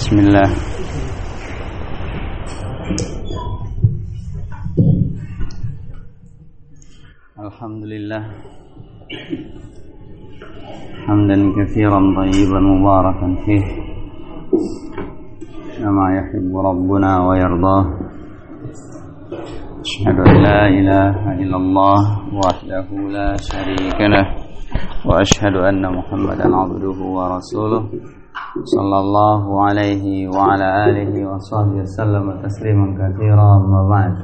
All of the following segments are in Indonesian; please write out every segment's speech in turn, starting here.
Bismillah. Alhamdulillah. Hamdan katsiran thayyiban mubarakan fih. Kama yuhibbu rabbuna wa yardah. Asyhadu an la ilaha illallah wahdahu la syarika lah wa asyhadu anna Muhammadan abduhu wa rasuluh. Sallallahu alaihi wa ala alihi wa sahbihi wasallam tasliman katsiran amma ba'd.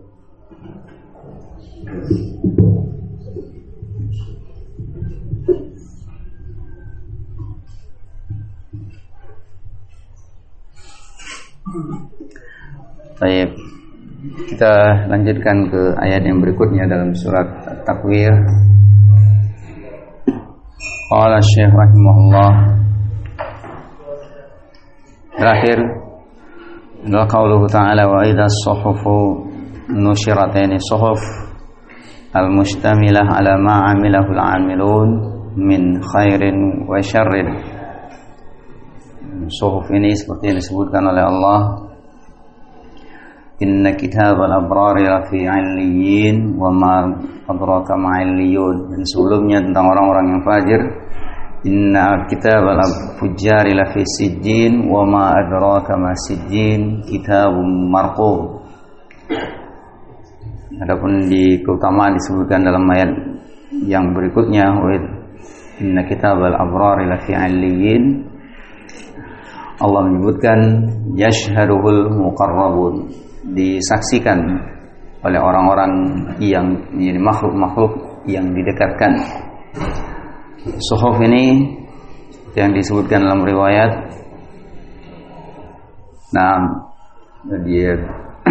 Baik, kita lanjutkan ke ayat yang berikutnya dalam surat At-Takwir. Qala Syekh rahimahullah, terakhir adalah qauluhu ta'ala wa idza as-suhufu nushirat, yani suhuf al-mustamilah ala ma 'amilahu al-'amilun min khairin wa syarrin. Suhuf ini seperti yang disebutkan oleh Allah, inna kitabal abrari lafi 'illiyyin wa ma adraka ma 'illiyun. Dan sebelumnya tentang orang-orang yang fajir, inna kitabal fujjari lafi sijjin wa ma adraka ma sijjin kitabun marqum. Adapun di keutamaan disebutkan dalam ayat yang berikutnya, inna kitabal abrari lafi 'illiyyin. Allah menyebutkan yashhaduhul muqarrabun, disaksikan oleh orang-orang yang makhluk-makhluk yang didekatkan. Suhuf ini yang disebutkan dalam riwayat, dia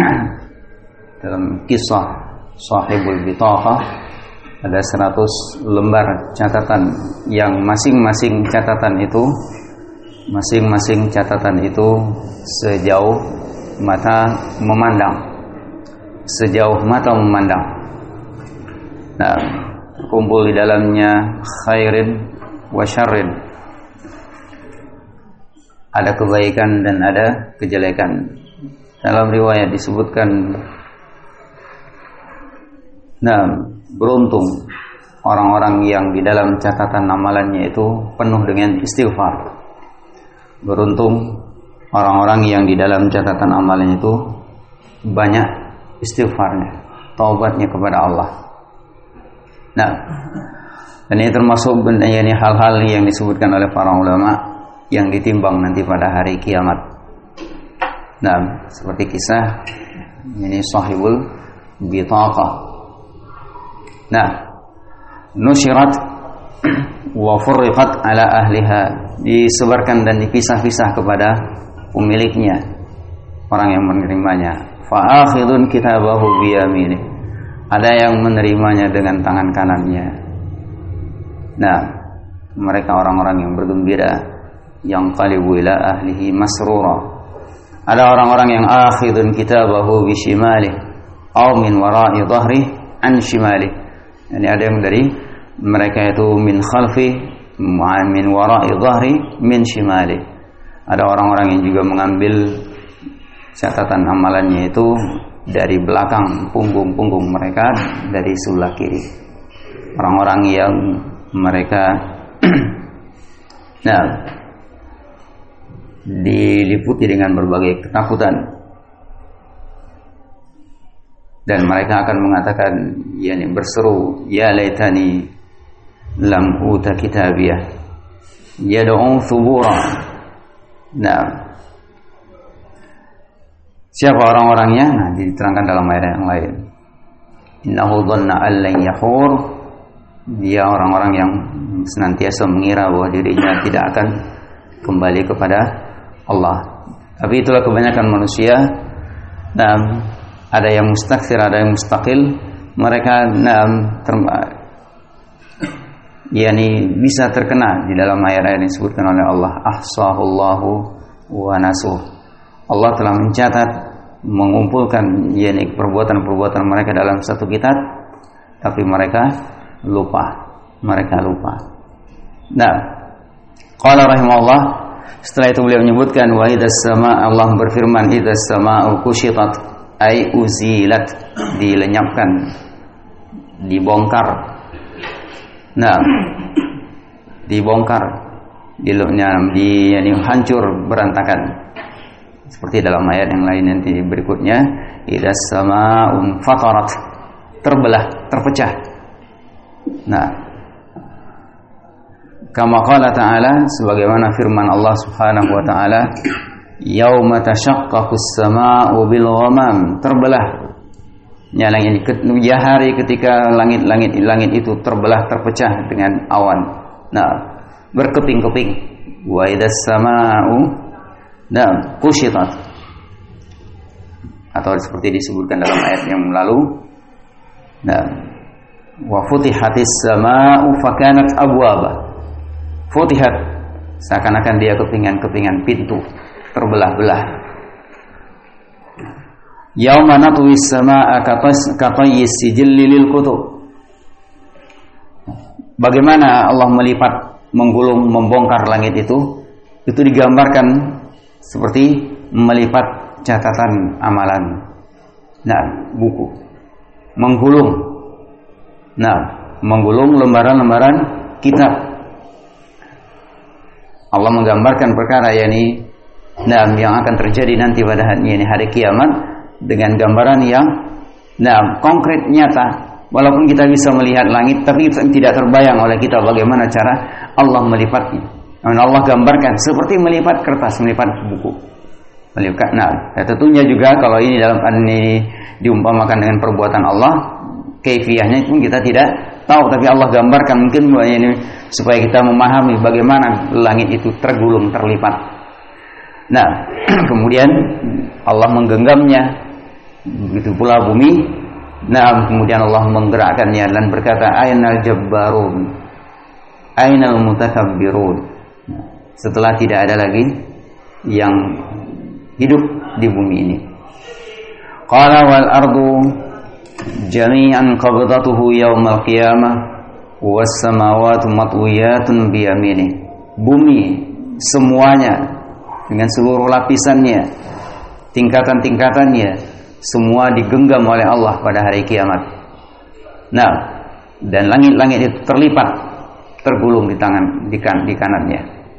dalam kisah Sahibul Bitaqah ada 100 lembar catatan yang masing-masing catatan itu sejauh mata memandang. Nah, kumpul di dalamnya khairin wa syarrin, ada kebaikan dan ada kejelekan. Dalam riwayat disebutkan, beruntung orang-orang yang di dalam catatan amalannya itu penuh dengan istighfar. Beruntung orang-orang yang di dalam catatan amalannya itu banyak istighfarnya, taubatnya kepada Allah. Nah, dan ini termasuk hal-hal yang disebutkan oleh para ulama yang ditimbang nanti pada hari kiamat. Nah, seperti kisah ini Sahibul Bitaqah. Nah, nusyirat wa furriqat ala ahliha, disebarkan dan dipisah-pisah kepada pemiliknya, orang yang menerimanya. Fa akhidun kitabahu biyamini, ada yang menerimanya dengan tangan kanannya. Nah, mereka orang-orang yang bergembira, yang qalibu ila ahlihi masrura. Ada orang-orang yang akhidun kitabahu bishimalih aw min wara'i dhahri an shimalih. Yani ada yang dari mereka itu min khalfi min wara'i dhahri min shimali. Ada orang-orang yang juga mengambil catatan amalannya itu dari belakang punggung mereka, dari sebelah kiri. Orang-orang yang mereka diliputi dengan berbagai ketakutan, dan mereka akan mengatakan, berseru, ya laitani lam uta kitabiyah yad'u thubura. Nah, siapa orang-orangnya? Nah, diterangkan dalam ayat yang lain. Innahu dhanna an lan yahur, dia orang-orang yang senantiasa mengira bahwa dirinya tidak akan kembali kepada Allah. Tapi itulah kebanyakan manusia. Nah, ada yang mustakthir, ada yang mustaqil. Mereka bisa terkena di dalam ayat-ayat yang disebutkan oleh Allah, ahsahullahu wa nasuh. Allah telah mencatat, mengumpulkan perbuatan-perbuatan mereka dalam satu kitab, tapi mereka lupa. Nah, qala rahimahullah, Setelah itu beliau menyebutkan wa idzas sama, Allah berfirman idzas sama'u kushitat ay uzilat, dilenyapkan, dibongkar. Nah, dibongkar, yani hancur berantakan. Seperti dalam ayat yang lain nanti berikutnya, idzas sama'un fatarat, terbelah, terpecah. Nah, kama qala ta'ala, sebagaimana firman Allah Subhanahu wa ta'ala, yauma tashaqqaqus sama'u bil ghamam, terbelah. Ya, hari ketika langit itu terbelah, terpecah dengan awan. Nah, berkeping-keping. Wa idzas sama'u kushitat, atau seperti disebutkan dalam ayat yang lalu. Nah, wa futihatis sama'u fakanat abwaba. Futihat, seakan-akan dia kepingan-kepingan pintu, terbelah-belah. Yauma natwis samaa'a katayyis sijilli lil kutub. Bagaimana Allah melipat, menggulung, membongkar langit itu digambarkan seperti melipat catatan amalan. Nah, buku. Menggulung. Nah, menggulung lembaran-lembaran kitab. Allah menggambarkan perkara yang akan terjadi nanti pada hari kiamat dengan gambaran yang konkret, nyata. Walaupun kita bisa melihat langit, tapi tidak terbayang oleh kita bagaimana cara Allah melipatnya. Allah gambarkan seperti melipat kertas, melipat buku. Tentunya juga kalau ini diumpamakan dengan perbuatan Allah, kaifiyahnya pun kita tidak tahu, tapi Allah gambarkan mungkin ini supaya kita memahami bagaimana langit itu tergulung, terlipat. Nah, kemudian Allah menggenggamnya, begitu pula bumi. Nah, kemudian Allah menggerakkannya dan berkata, ainal jabbarun, ainal mutakabbirun. Setelah tidak ada lagi yang hidup di bumi ini. Qala wal ardu jami'an qabdatuhu yaumal qiyamah was samawati matwiyatun bi yamini. Bumi semuanya dengan seluruh lapisannya, tingkatan-tingkatannya, semua digenggam oleh Allah pada hari kiamat. Nah, dan langit-langit itu terlipat, tergulung di kanannya.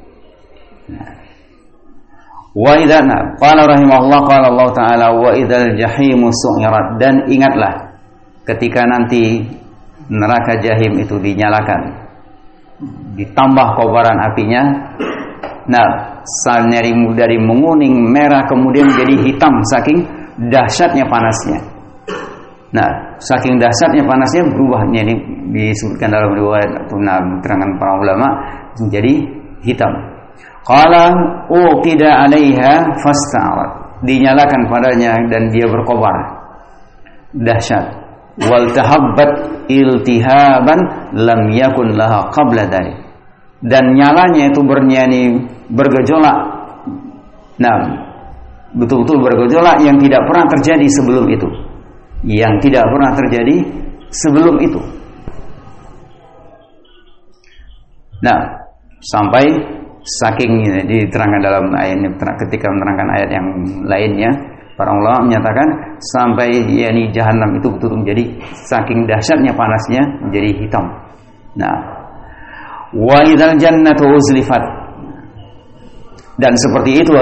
Wa idza qala rahimahullah qala Allah taala wa idzal jahimu su'irat, dan ingatlah ketika nanti neraka jahim itu dinyalakan, ditambah kobaran apinya. Nah, dari menguning, merah, kemudian menjadi hitam saking dahsyatnya panasnya. Nah, saking dahsyatnya panasnya berubahnya, ini disebutkan dalam riwayat atau keterangan para ulama, menjadi hitam. Qala uqida 'alaiha fasta'arat, dinyalakan padanya dan dia berkobar dahsyat. Wal tahabbat iltihaban lam yakun laha qabla dzalik, dan nyalanya itu bergejolak. Nah, betul-betul bergejolak yang tidak pernah terjadi sebelum itu. Yang tidak pernah terjadi sebelum itu. Nah, sampai saking diterangkan dalam ayat ini, ketika menerangkan ayat yang lainnya, para ulama menyatakan sampai jahanam itu betul-betul menjadi saking dahsyatnya panasnya menjadi hitam. Nah, wa idzal jannatu uzlifat, dan seperti itu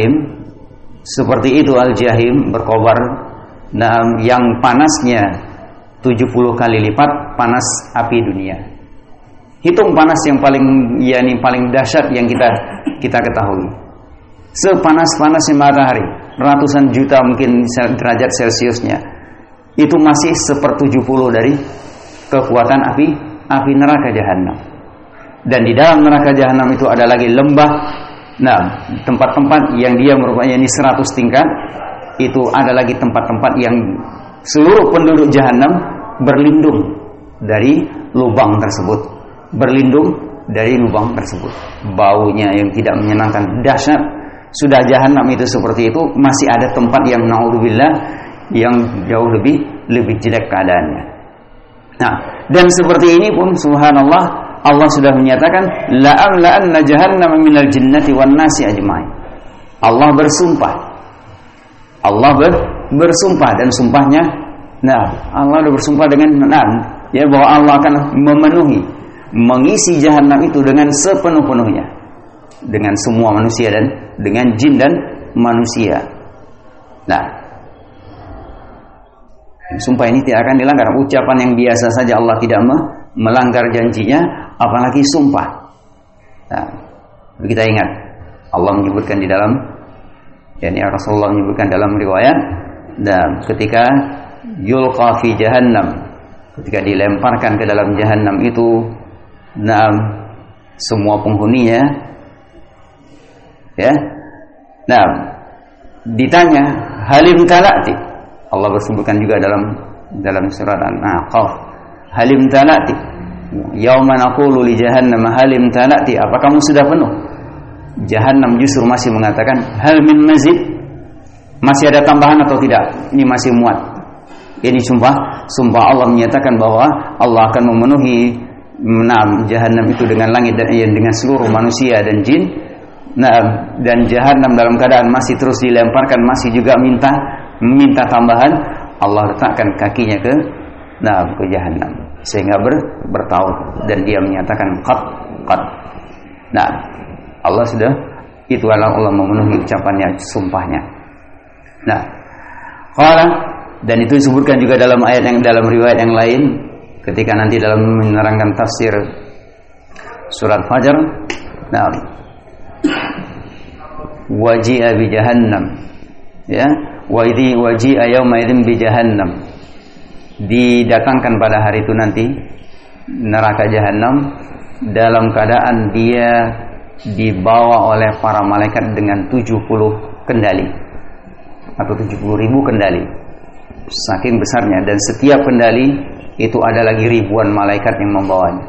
al-jahim berkobar. Nah, yang panasnya 70 kali lipat panas api dunia. Hitung panas yang paling dahsyat yang kita ketahui. Sepanas-panasnya matahari, ratusan juta mungkin derajat Celciusnya, itu masih 1/70 dari kekuatan api neraka jahanam. Dan di dalam neraka jahanam itu ada lagi lembah. Nah, tempat-tempat yang dia merupakan 100 tingkat, itu ada lagi tempat-tempat yang seluruh penduduk jahanam berlindung dari lubang tersebut. Baunya yang tidak menyenangkan, dahsyat. Sudah jahanam itu seperti itu, masih ada tempat yang naudzubillah yang jauh lebih jelek keadaannya. Nah, dan seperti ini pun subhanallah Allah sudah menyatakan la'amla'anna jahannama minal jinnati wan nasi ajma'in. Allah bersumpah. Allah bersumpah dan sumpahnya, Allah sudah bersumpah dengan ya bahwa Allah akan memenuhi, mengisi jahanam itu dengan sepenuh-penuhnya, dengan semua manusia dan dengan jin dan manusia. Sumpah ini tidak akan dilanggar. Ucapan yang biasa saja Allah tidak melanggar janjinya, apalagi sumpah. Kita ingat Allah menyebutkan di dalam, Rasulullah menyebutkan dalam riwayat, dan ketika yulqa fi jahannam, ketika dilemparkan ke dalam jahannam itu, semua penghuninya, ditanya halim talati. Allah bersebutkan juga dalam surat An-A'qaf, halim talati, yauma naqulu li jahannam halim talati, apa kamu sudah penuh? Jahannam justru masih mengatakan hal min mazid, masih ada tambahan atau tidak? Ini masih muat. Ini sumpah Allah menyatakan bahwa Allah akan memenuhi jahannam itu dengan langit dan dengan seluruh manusia dan jin. Dan jahannam dalam keadaan masih terus dilemparkan, masih juga meminta tambahan. Allah letakkan kakinya ke jahannam sehingga bertaut, dan dia menyatakan qad. Allah sudah, itu Allah memenuhi ucapannya, sumpahnya. Dan itu disebutkan juga dalam ayat yang dalam riwayat yang lain, ketika nanti dalam menerangkan tafsir surat Fajar, waji'a bi jahannam, waji'a yawma idzin bi jahannam, didatangkan pada hari itu nanti neraka jahanam dalam keadaan dia dibawa oleh para malaikat dengan 70 kendali atau 70.000 kendali, saking besarnya, dan setiap kendali itu ada lagi ribuan malaikat yang membawanya.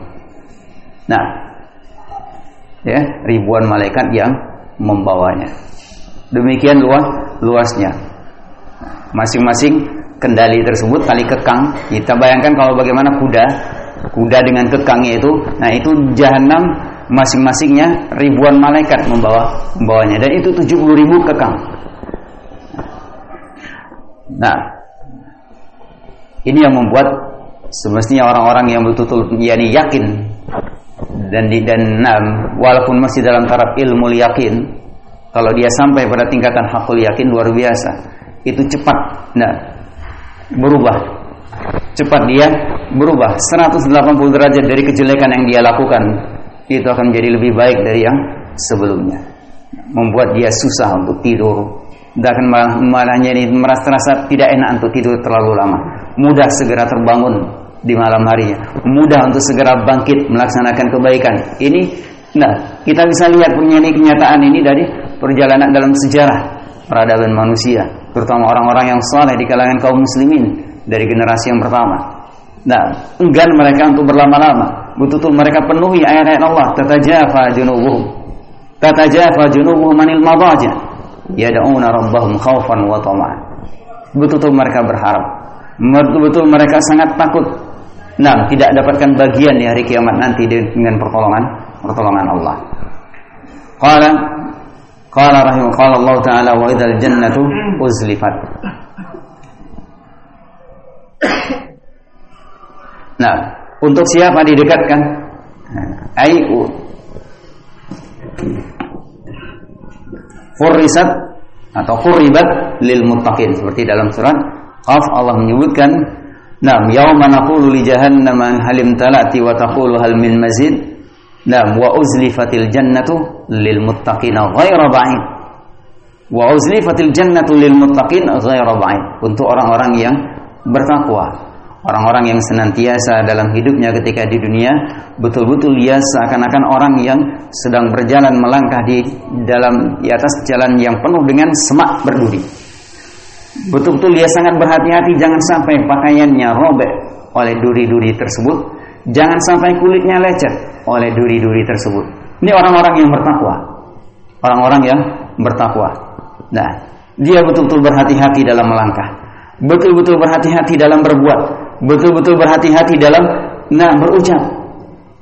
Ribuan malaikat yang membawanya. Demikian luasnya. Masing-masing kendali tersebut tali kekang. Kita bayangkan kalau bagaimana kuda dengan kekangnya itu. Itu jahanam masing-masingnya ribuan malaikat membawanya, dan itu 70.000 kekang. Ini yang membuat semestinya orang-orang yang betul-betul yakin dan walaupun masih dalam taraf ilmu yakin, kalau dia sampai pada tingkatan hakul yakin luar biasa, itu cepat berubah. Cepat dia berubah 180 derajat dari kejelekan yang dia lakukan, itu akan menjadi lebih baik dari yang sebelumnya. Membuat dia susah untuk tidur, dan akan malah merasa tidak enak untuk tidur terlalu lama. Mudah segera terbangun di malam harinya, mudah untuk segera bangkit melaksanakan kebaikan. Ini, kita bisa lihat kenyataan ini dari perjalanan dalam sejarah peradaban manusia, terutama orang-orang yang saleh di kalangan kaum muslimin dari generasi yang pertama. Enggan mereka untuk berlama-lama, betul-betul mereka penuhi ayat-ayat Allah, tatajafa junubuhum anil madaja yad'una rabbahum khaufan wa tama'an. Betul-betul mereka berharap, betul-betul mereka sangat takut tidak dapatkan bagian di hari kiamat nanti dengan pertolongan Allah. Qala Allah ta'ala wa idzal jannatu uzlifat. Untuk siapa didekatkan? Furrisat atau furribat lil muttaqin, seperti dalam surat Qaf Allah menyebutkan, yauma naqulu li jahannam halim talati wa taqulu hal min mazid. Wa uzlifatil jannatu lil muttaqin ghairu ba'id. Wa uzlifatil jannatu lil muttaqin ghairu ba'id. Untuk orang-orang yang bertakwa, orang-orang yang senantiasa dalam hidupnya ketika di dunia betul-betul dia seakan-akan orang yang sedang berjalan melangkah di atas jalan yang penuh dengan semak berduri. Betul-betul dia sangat berhati-hati jangan sampai pakaiannya robek oleh duri-duri tersebut, jangan sampai kulitnya lecet oleh duri-duri tersebut. Ini orang-orang yang bertakwa. Orang-orang yang bertakwa. Dia betul-betul berhati-hati dalam melangkah, betul-betul berhati-hati dalam berbuat, betul-betul berhati-hati dalam berucap.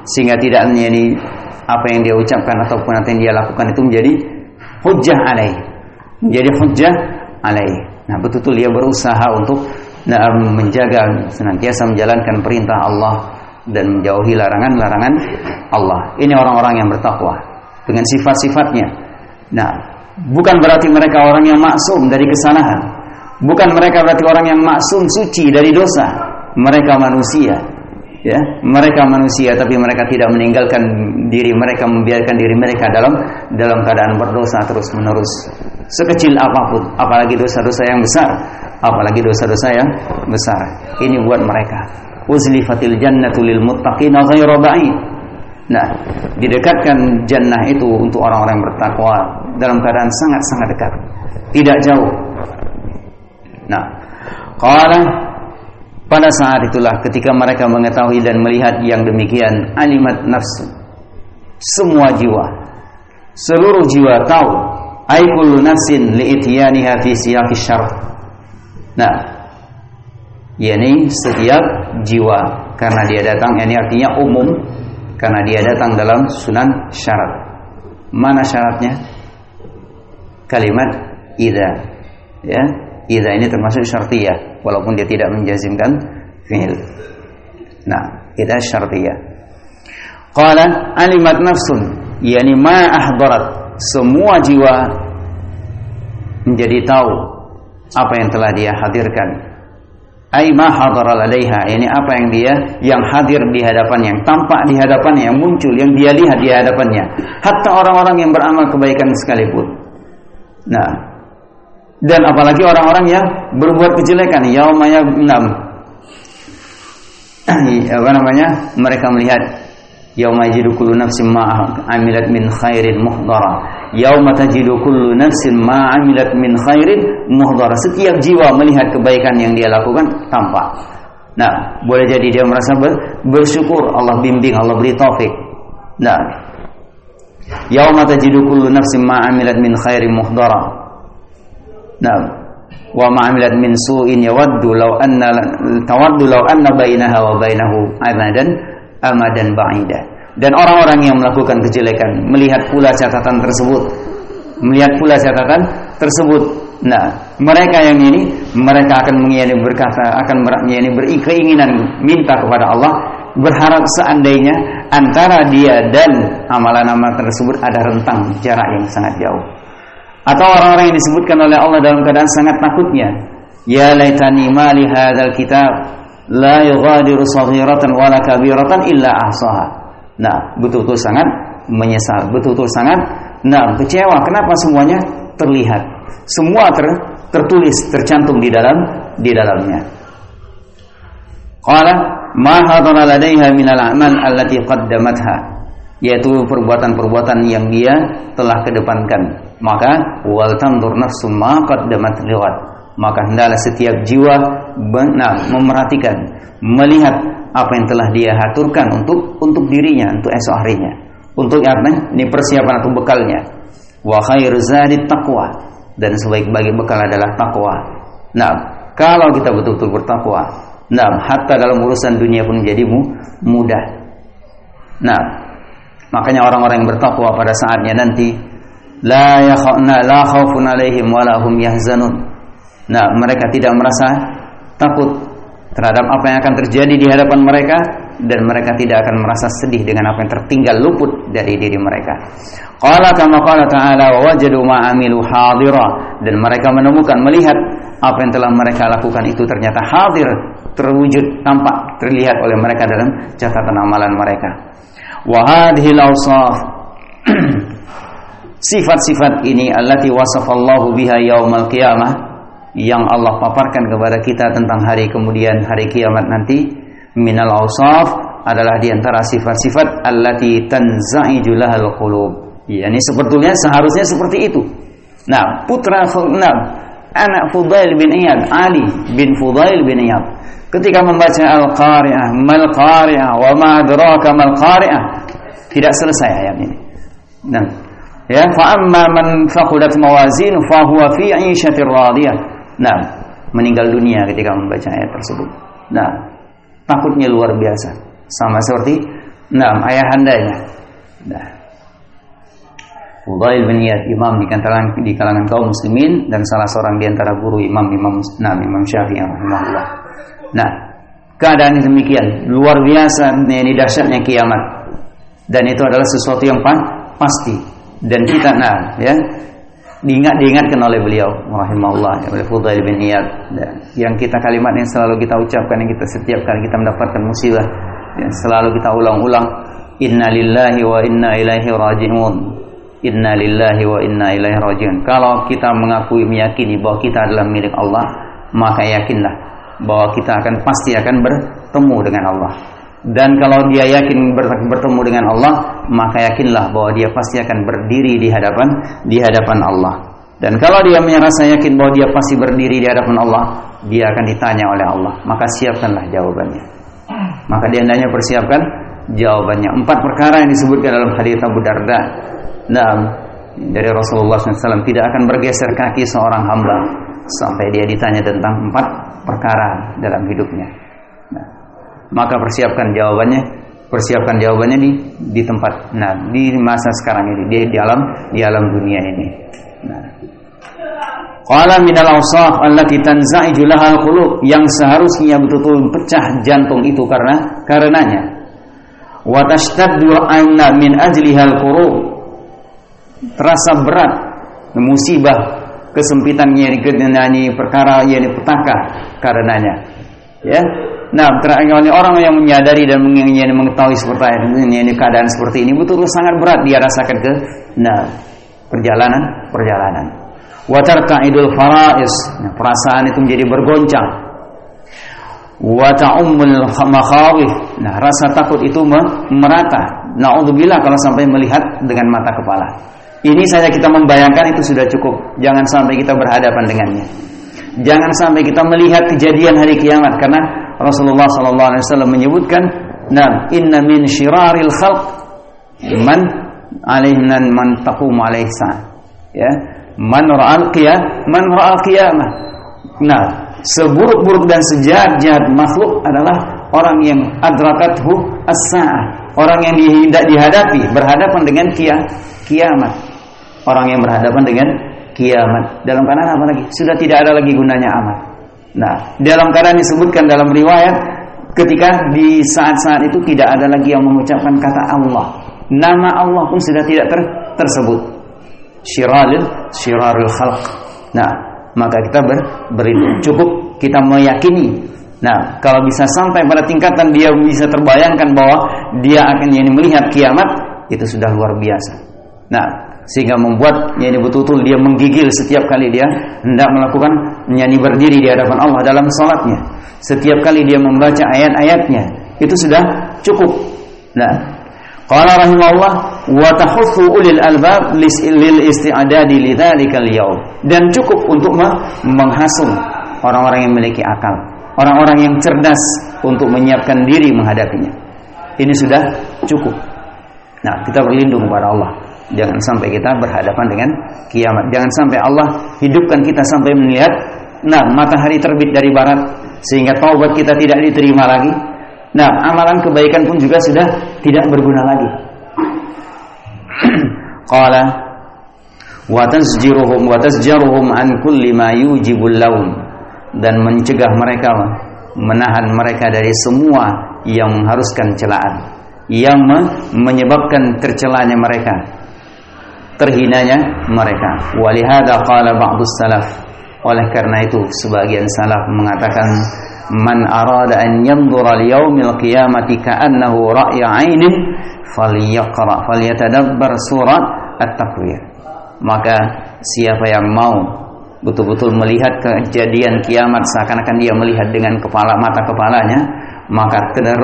sehingga tidak menjadi apa yang dia ucapkan ataupun apa yang dia lakukan itu menjadi hujjah alaih, menjadi hujjah alaih. Nah, betul-betul dia berusaha untuk menjaga, senantiasa menjalankan perintah Allah dan menjauhi larangan-larangan Allah. Ini orang-orang yang bertakwa dengan sifat-sifatnya. Nah, bukan berarti mereka orang yang maksum dari kesalahan, bukan mereka berarti orang yang maksum suci dari dosa. Mereka manusia, ya, mereka manusia, tapi mereka tidak meninggalkan diri mereka, membiarkan diri mereka dalam keadaan berdosa terus menerus, sekecil apapun, apalagi dosa-dosa yang besar, apalagi dosa-dosa yang besar. Ini buat mereka. Uzlifatil jannatu lil muttaqina ghairu ba'id. Nah, didekatkan jannah itu untuk orang-orang yang bertakwa dalam keadaan sangat-sangat dekat, tidak jauh. Nah, qala, pada saat itulah ketika mereka mengetahui dan melihat yang demikian, alimat nafsu, semua jiwa, seluruh jiwa tahu, ay kullu nafsin li'ityaniha fi siyaqis syarh. Nah, yakni setiap jiwa, karena dia datang, ini artinya umum, karena dia datang dalam sunan syarat. Mana syaratnya? Kalimat idza, ya. Idza ini termasuk syartiyah, walaupun dia tidak menjazimkan fi'il. Nah, idza syartiyah. Qala alimat nafsun, yakni ma ahdarat, semua jiwa menjadi tahu apa yang telah dia hadirkan. Ai ma hadara ladaiha, yakni apa yang hadir di hadapannya, yang tampak di hadapannya, yang muncul, yang dia lihat di hadapannya, hatta orang-orang yang beramal kebaikan sekalipun. Nah, dan apalagi orang-orang yang berbuat kejelekan, yaumanya mereka melihat yauma yajidu kullu nafsin ma amilat min khairin muhdara, yauma tajidu kullu nafsin ma amilat min khairin muhdara. Setiap jiwa melihat kebaikan yang dia lakukan tampak. Nah, boleh jadi dia merasa bersyukur, Allah bimbing, Allah beri taufik. Nah, yauma tajidu kullu nafsin ma amilat min khairin muhdara. Nah, wa ma amilat min su'in yawaddu law anna bainaha wa bainahu amadan ba'ida. Dan orang-orang yang melakukan kejelekan melihat pula catatan tersebut, nah, mereka yang ini, mereka akan berkata, akan berkeinginan minta kepada Allah, berharap seandainya antara dia dan amalan-amalan tersebut ada rentang jarak yang sangat jauh. Atau orang-orang yang disebutkan oleh Allah dalam keadaan sangat takutnya, ya laitani ma li hadzal kitab la yughadiru saghiratan wala kabiratan illa ahsaha. Nah, betul-betul sangat menyesal, betul-betul sangat kecewa. Kenapa semuanya terlihat, semua tertulis, tercantum di dalamnya. Qala ma hadara ladaiha minal a'mal allati qaddamatha, yaitu perbuatan-perbuatan yang dia telah kedepankan. Maka wal tandur nafsum ma qaddamat liwat, maka hendaklah setiap jiwa memerhatikan, melihat apa yang telah dia haturkan untuk dirinya, untuk esok harinya, untuk apa? Ini persiapan atau bekalnya. Wa khairu zadit taqwa, dan sebaik-baik bekal adalah takwa. Nah, kalau kita betul-betul bertakwa, nah, hatta dalam urusan dunia pun menjadi mudah. Nah, makanya orang-orang yang bertakwa pada saatnya nanti la khaufun alaihim wa la hum yahzanun. Nah, mereka tidak merasa takut terhadap apa yang akan terjadi di hadapan mereka, dan mereka tidak akan merasa sedih dengan apa yang tertinggal luput dari diri mereka. Qala kama qala ta'ala wa wajadu ma amilu hadira, dan mereka menemukan, melihat apa yang telah mereka lakukan itu ternyata hadir, terwujud, tampak, terlihat oleh mereka dalam catatan amalan mereka. Wa hadhil awsaf, sifat-sifat ini allati wasafallahu biha yaumal qiyamah, yang Allah paparkan kepada kita tentang hari kemudian, hari kiamat nanti, minal awsaf, adalah diantara sifat-sifat allati tanza'iju lahal qulub. Yani sebetulnya seharusnya seperti itu. Nah, anak Fudail bin Iyad, Ali bin Fudail bin Iyad, ketika membaca Al-Qari'ah, mal Qari'ah wa ma adraka mal Qari'ah, tidak selesai ayat ini. Nah, ya, fa amma man faqudat mawazinu fa huwa fi 'ishatir radiyah. Nah, meninggal dunia ketika membaca ayat tersebut. Nah, takutnya luar biasa, sama seperti ayahandanya. Nah, Fudail bin Iyad, imam di kalangan kaum muslimin dan salah seorang di antara guru Imam Syafi'i rahimahullah. Nah, keadaan demikian, luar biasa ini dahsyatnya kiamat. Dan itu adalah sesuatu yang pasti. Dan kita diingatkan oleh beliau rahimahullah, oleh Fudail bin Iyad, yang kita kalimat yang selalu kita ucapkan, yang kita setiap kali kita mendapatkan musibah, yang selalu kita ulang-ulang, inna lillahi wa inna ilaihi raji'un, inna lillahi wa inna ilaihi raji'un. Kalau kita meyakini bahwa kita adalah milik Allah, maka yakinlah bahwa kita pasti akan bertemu dengan Allah. Dan kalau dia yakin bertemu dengan Allah, maka yakinlah bahwa dia pasti akan berdiri di hadapan Allah. Dan kalau dia merasa yakin bahwa dia pasti berdiri di hadapan Allah, dia akan ditanya oleh Allah. Maka siapkanlah jawabannya. Maka dia hendaknya persiapkan jawabannya. 4 perkara yang disebutkan dalam hadits Abu Darda. Dari Rasulullah SAW, tidak akan bergeser kaki seorang hamba sampai dia ditanya tentang 4 perkara dalam hidupnya. Maka persiapkan jawabannya di tempat, di masa sekarang ini, di alam dunia ini. Qala minal awsaf allati tanza'iju lahal qulub, yang seharusnya betul-betul pecah jantung itu karenanya. Wa tashtaddu anna min ajlihal qurub, terasa berat musibah, kesempitannya ini perkara yang petaka karenanya. Ya. Orang yang menyadari dan mengetahui seperti ini keadaan seperti ini betul sangat berat dia rasakan perjalanan. Wa tarka'idul fara'is, perasaan itu menjadi bergoncang. Wa ta'ummul makhawif, rasa takut itu merata. Na'udzubillah kalau sampai melihat dengan mata kepala. Ini saja kita membayangkan itu sudah cukup. Jangan sampai kita berhadapan dengannya. Jangan sampai kita melihat kejadian hari kiamat, karena Rasulullah SAW menyebutkan, inna min syiraril khalq man alaihi man taqum alaihi sa'. Ya, man ra'al qiyamah. Seburuk-buruk dan sejahat-jahat makhluk adalah orang yang adrakathu as-sa'ah, orang yang berhadapan dengan kiamat. Orang yang berhadapan dengan kiamat dalam keadaan apa lagi? Sudah tidak ada lagi gunanya amal. Dalam keadaan disebutkan dalam riwayat, ketika di saat-saat itu tidak ada lagi yang mengucapkan kata Allah, nama Allah pun sudah tidak tersebut. Syirarul khalq. Maka kita beriman, cukup kita meyakini. Kalau bisa sampai pada tingkatan dia bisa terbayangkan bahwa dia akan melihat kiamat, itu sudah luar biasa. Sehingga membuat betul-betul dia menggigil setiap kali dia hendak melakukan berdiri di hadapan Allah dalam salatnya. Setiap kali dia membaca ayat-ayatnya, itu sudah cukup. Qala rahimahullah wa tahuthu ulil albab lil isti'dadi lidzalikal yaum, dan cukup untuk menghasung orang-orang yang memiliki akal, orang-orang yang cerdas untuk menyiapkan diri menghadapinya. Ini sudah cukup. Kita berlindung kepada Allah. Jangan sampai kita berhadapan dengan kiamat. Jangan sampai Allah hidupkan kita sampai melihat matahari terbit dari barat, sehingga taubat kita tidak diterima lagi. Amalan kebaikan pun juga sudah tidak berguna lagi. Qala wa tasjaruhum an kulli ma yujibul laum, dan mencegah mereka, menahan mereka dari semua yang mengharuskan celaan, yang menyebabkan tercelanya mereka, terhinanya mereka. Walihada qala ba'dus salaf, oleh karena itu sebagian salaf mengatakan, man arada an yanzura liyaumil qiyamati ka'annahu ra'ya 'ainin falyatadabbar surat at-takwir. Maka siapa yang mau betul-betul melihat kejadian kiamat seakan-akan dia melihat dengan mata kepalanya, maka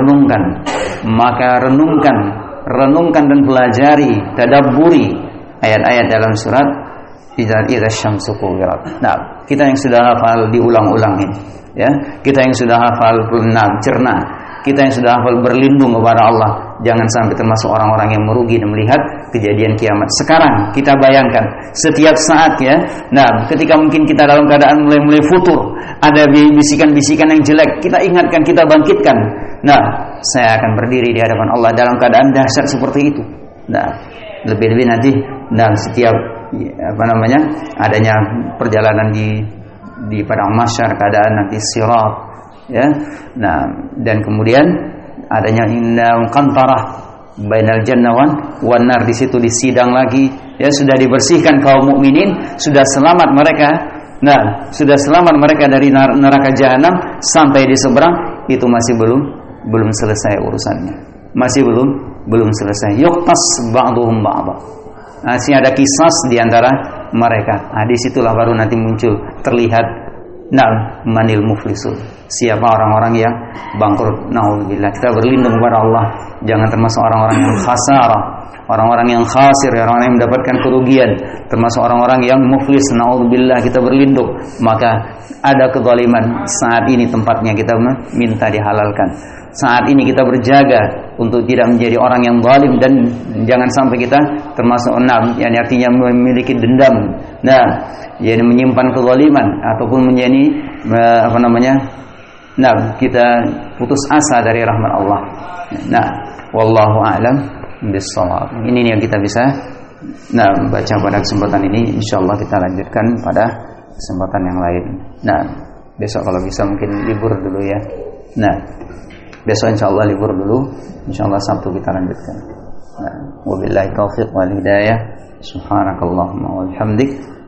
renungkan dan pelajari, tadabburi ayat-ayat dalam surat Idza syamsu kuwirat. Kita yang sudah hafal diulang-ulang ini, ya. Kita yang sudah hafal cerna, kita yang sudah hafal berlindung kepada Allah, jangan sampai termasuk orang-orang yang merugi dan melihat kejadian kiamat. Sekarang kita bayangkan setiap saat, ya. Ketika mungkin kita dalam keadaan mulai futur, ada bisikan-bisikan yang jelek, kita ingatkan, kita bangkitkan. saya akan berdiri di hadapan Allah dalam keadaan dahsyat seperti itu. Nah, lebih-lebih nanti dalam setiap adanya perjalanan di padang mahsyar, keadaan nanti sirat, ya. Nah, dan kemudian adanya indahum qantarah bainal jannah wan nar, di situ disidang lagi, ya, sudah dibersihkan kaum mukminin, sudah selamat mereka. Nah, sudah selamat mereka dari neraka jahanam, sampai di seberang itu masih belum selesai urusannya. Masih belum selesai. Yuqtas ba'duhum ba'dha. Masih ada kisas di antara mereka. Nah, disitulah baru nanti muncul, terlihat manil muflisun. Siapa orang-orang yang bangkrut? Nauzubillah. Kita berlindung kepada Allah, jangan termasuk orang-orang yang khasarah, orang-orang yang khasir, orang-orang yang mendapatkan kerugian, termasuk orang-orang yang muflis. Nauzubillah, kita berlindung. Maka ada kezaliman, saat ini tempatnya kita minta dihalalkan. Saat ini kita berjaga untuk tidak menjadi orang yang zalim, dan jangan sampai kita termasuk yang artinya memiliki dendam. Jadi menyimpan kezaliman ataupun menjadi kita putus asa dari rahmat Allah. Wallahu a'lam bissawab. Ini yang kita bisa baca pada kesempatan ini. Insyaallah kita lanjutkan pada kesempatan yang lain. Besok kalau bisa mungkin libur dulu ya. Besok insyaallah libur dulu. Insyaallah Sabtu kita lanjutkan. Wabillahi taufiq wal hidayah. Subhanakallahumma wa bihamdik